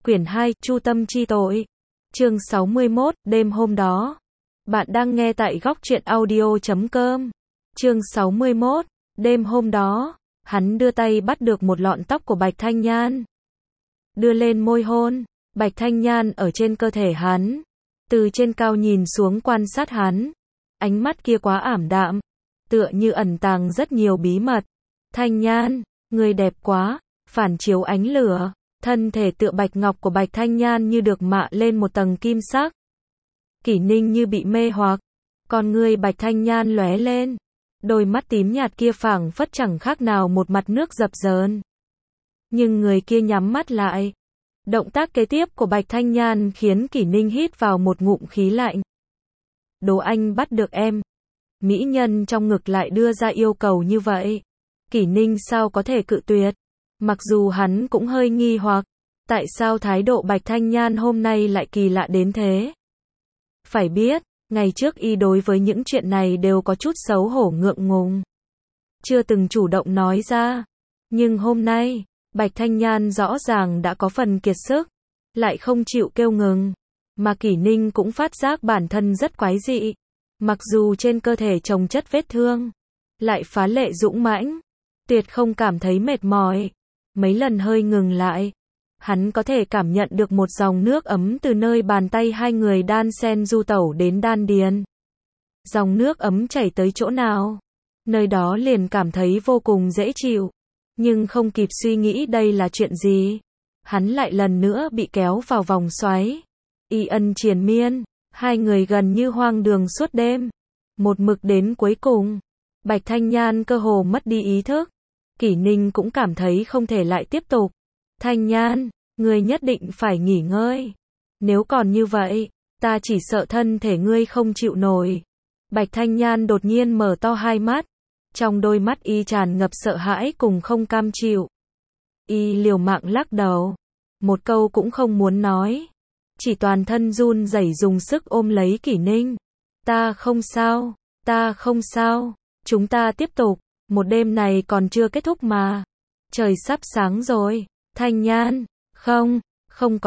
Quyển 2, Chu tâm chi tội. Chương 61, đêm hôm đó. Bạn đang nghe tại góc truyện audio.com. Chương 61, đêm hôm đó, hắn đưa tay bắt được một lọn tóc của Bạch Thanh Nhan. Đưa lên môi hôn, Bạch Thanh Nhan ở trên cơ thể hắn. Từ trên cao nhìn xuống quan sát hắn. Ánh mắt kia quá ảm đạm. Tựa như ẩn tàng rất nhiều bí mật. Thanh Nhan, người đẹp quá, phản chiếu ánh lửa. Thân thể tựa bạch ngọc của Bạch Thanh Nhan như được mạ lên một tầng kim sắc. Kỷ Ninh như bị mê hoặc. Con ngươi Bạch Thanh Nhan lóe lên. Đôi mắt tím nhạt kia phảng phất chẳng khác nào một mặt nước dập dờn. Nhưng người kia nhắm mắt lại. Động tác kế tiếp của Bạch Thanh Nhan khiến Kỷ Ninh hít vào một ngụm khí lạnh. Đố anh bắt được em. Mỹ nhân trong ngực lại đưa ra yêu cầu như vậy. Kỷ Ninh sao có thể cự tuyệt. Mặc dù hắn cũng hơi nghi hoặc, tại sao thái độ Bạch Thanh Nhan hôm nay lại kỳ lạ đến thế? Phải biết, ngày trước y đối với những chuyện này đều có chút xấu hổ ngượng ngùng. Chưa từng chủ động nói ra. Nhưng hôm nay, Bạch Thanh Nhan rõ ràng đã có phần kiệt sức, lại không chịu kêu ngừng. Mà Kỷ Ninh cũng phát giác bản thân rất quái dị. Mặc dù trên cơ thể chồng chất vết thương, lại phá lệ dũng mãnh, tuyệt không cảm thấy mệt mỏi. Mấy lần hơi ngừng lại, hắn có thể cảm nhận được một dòng nước ấm từ nơi bàn tay hai người đan sen du tẩu đến đan điền. Dòng nước ấm chảy tới chỗ nào, nơi đó liền cảm thấy vô cùng dễ chịu. Nhưng không kịp suy nghĩ đây là chuyện gì, hắn lại lần nữa bị kéo vào vòng xoáy. Y ân triền miên, hai người gần như hoang đường suốt đêm. Một mực đến cuối cùng, Bạch Thanh Nhan cơ hồ mất đi ý thức. Kỷ Ninh cũng cảm thấy không thể lại tiếp tục. Thanh Nhan, ngươi nhất định phải nghỉ ngơi. Nếu còn như vậy, ta chỉ sợ thân thể ngươi không chịu nổi. Bạch Thanh Nhan đột nhiên mở to hai mắt. Trong đôi mắt y tràn ngập sợ hãi cùng không cam chịu. Y liều mạng lắc đầu. Một câu cũng không muốn nói. Chỉ toàn thân run rẩy dùng sức ôm lấy Kỷ Ninh. Ta không sao, ta không sao. Chúng ta tiếp tục. Một đêm này còn chưa kết thúc mà. Trời sắp sáng rồi. Thanh Nhan, không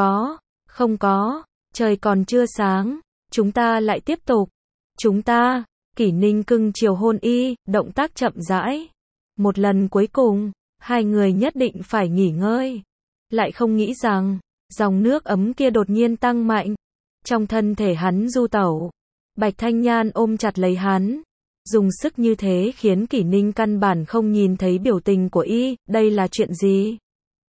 có. Trời còn chưa sáng. Chúng ta lại tiếp tục. Chúng ta, Kỷ Ninh cưng chiều hôn y, động tác chậm rãi. Một lần cuối cùng, hai người nhất định phải nghỉ ngơi. Lại không nghĩ rằng, dòng nước ấm kia đột nhiên tăng mạnh. Trong thân thể hắn du tẩu. Bạch Thanh Nhan ôm chặt lấy hắn. Dùng sức như thế khiến Kỷ Ninh căn bản không nhìn thấy biểu tình của y, đây là chuyện gì?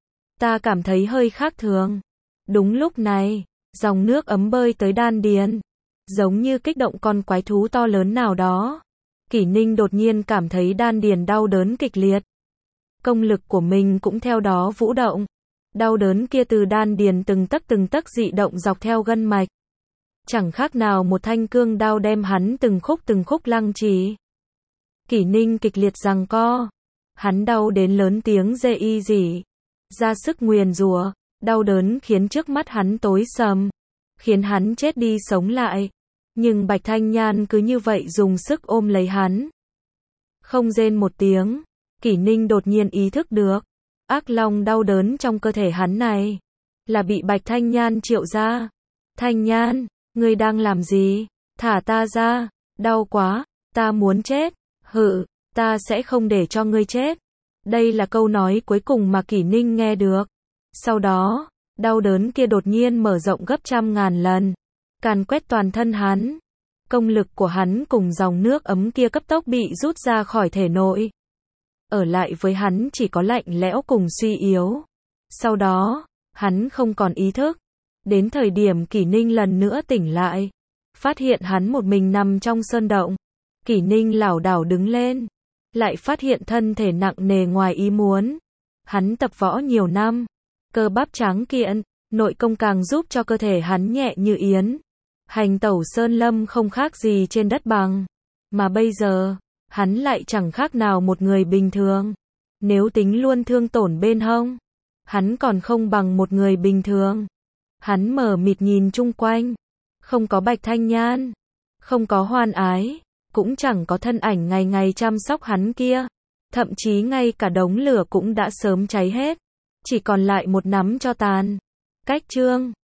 Ta cảm thấy hơi khác thường. Đúng lúc này, dòng nước ấm bơi tới đan điền, giống như kích động con quái thú to lớn nào đó. Kỷ Ninh đột nhiên cảm thấy đan điền đau đớn kịch liệt. Công lực của mình cũng theo đó vũ động. Đau đớn kia từ đan điền từng tấc dị động dọc theo gân mạch. Chẳng khác nào một thanh cương đao đem hắn từng khúc lăng trì. Kỷ Ninh kịch liệt giằng co. Hắn đau đến lớn tiếng rê y rỉ. Ra sức nguyền rủa. Đau đớn khiến trước mắt hắn tối sầm. Khiến hắn chết đi sống lại. Nhưng Bạch Thanh Nhan cứ như vậy dùng sức ôm lấy hắn. Không rên một tiếng. Kỷ Ninh đột nhiên ý thức được. Ác long đau đớn trong cơ thể hắn này. Là bị Bạch Thanh Nhan triệu ra. Thanh Nhan, ngươi đang làm gì? Thả ta ra. Đau quá. Ta muốn chết. Hự, ta sẽ không để cho ngươi chết. Đây là câu nói cuối cùng mà Kỷ Ninh nghe được. Sau đó, đau đớn kia đột nhiên mở rộng gấp trăm ngàn lần. Càn quét toàn thân hắn. Công lực của hắn cùng dòng nước ấm kia cấp tốc bị rút ra khỏi thể nội. Ở lại với hắn chỉ có lạnh lẽo cùng suy yếu. Sau đó, hắn không còn ý thức. Đến thời điểm Kỷ Ninh lần nữa tỉnh lại. Phát hiện hắn một mình nằm trong sơn động. Kỷ Ninh lảo đảo đứng lên. Lại phát hiện thân thể nặng nề ngoài ý muốn. Hắn tập võ nhiều năm. Cơ bắp tráng kiện. Nội công càng giúp cho cơ thể hắn nhẹ như yến. Hành tẩu sơn lâm không khác gì trên đất bằng. Mà bây giờ, hắn lại chẳng khác nào một người bình thường. Nếu tính luôn thương tổn bên hông, hắn còn không bằng một người bình thường. Hắn mờ mịt nhìn chung quanh. Không có Bạch Thanh Nhan. Không có Hoan Ái. Cũng chẳng có thân ảnh ngày ngày chăm sóc hắn kia. Thậm chí ngay cả đống lửa cũng đã sớm cháy hết. Chỉ còn lại một nắm tro tàn. Cách chương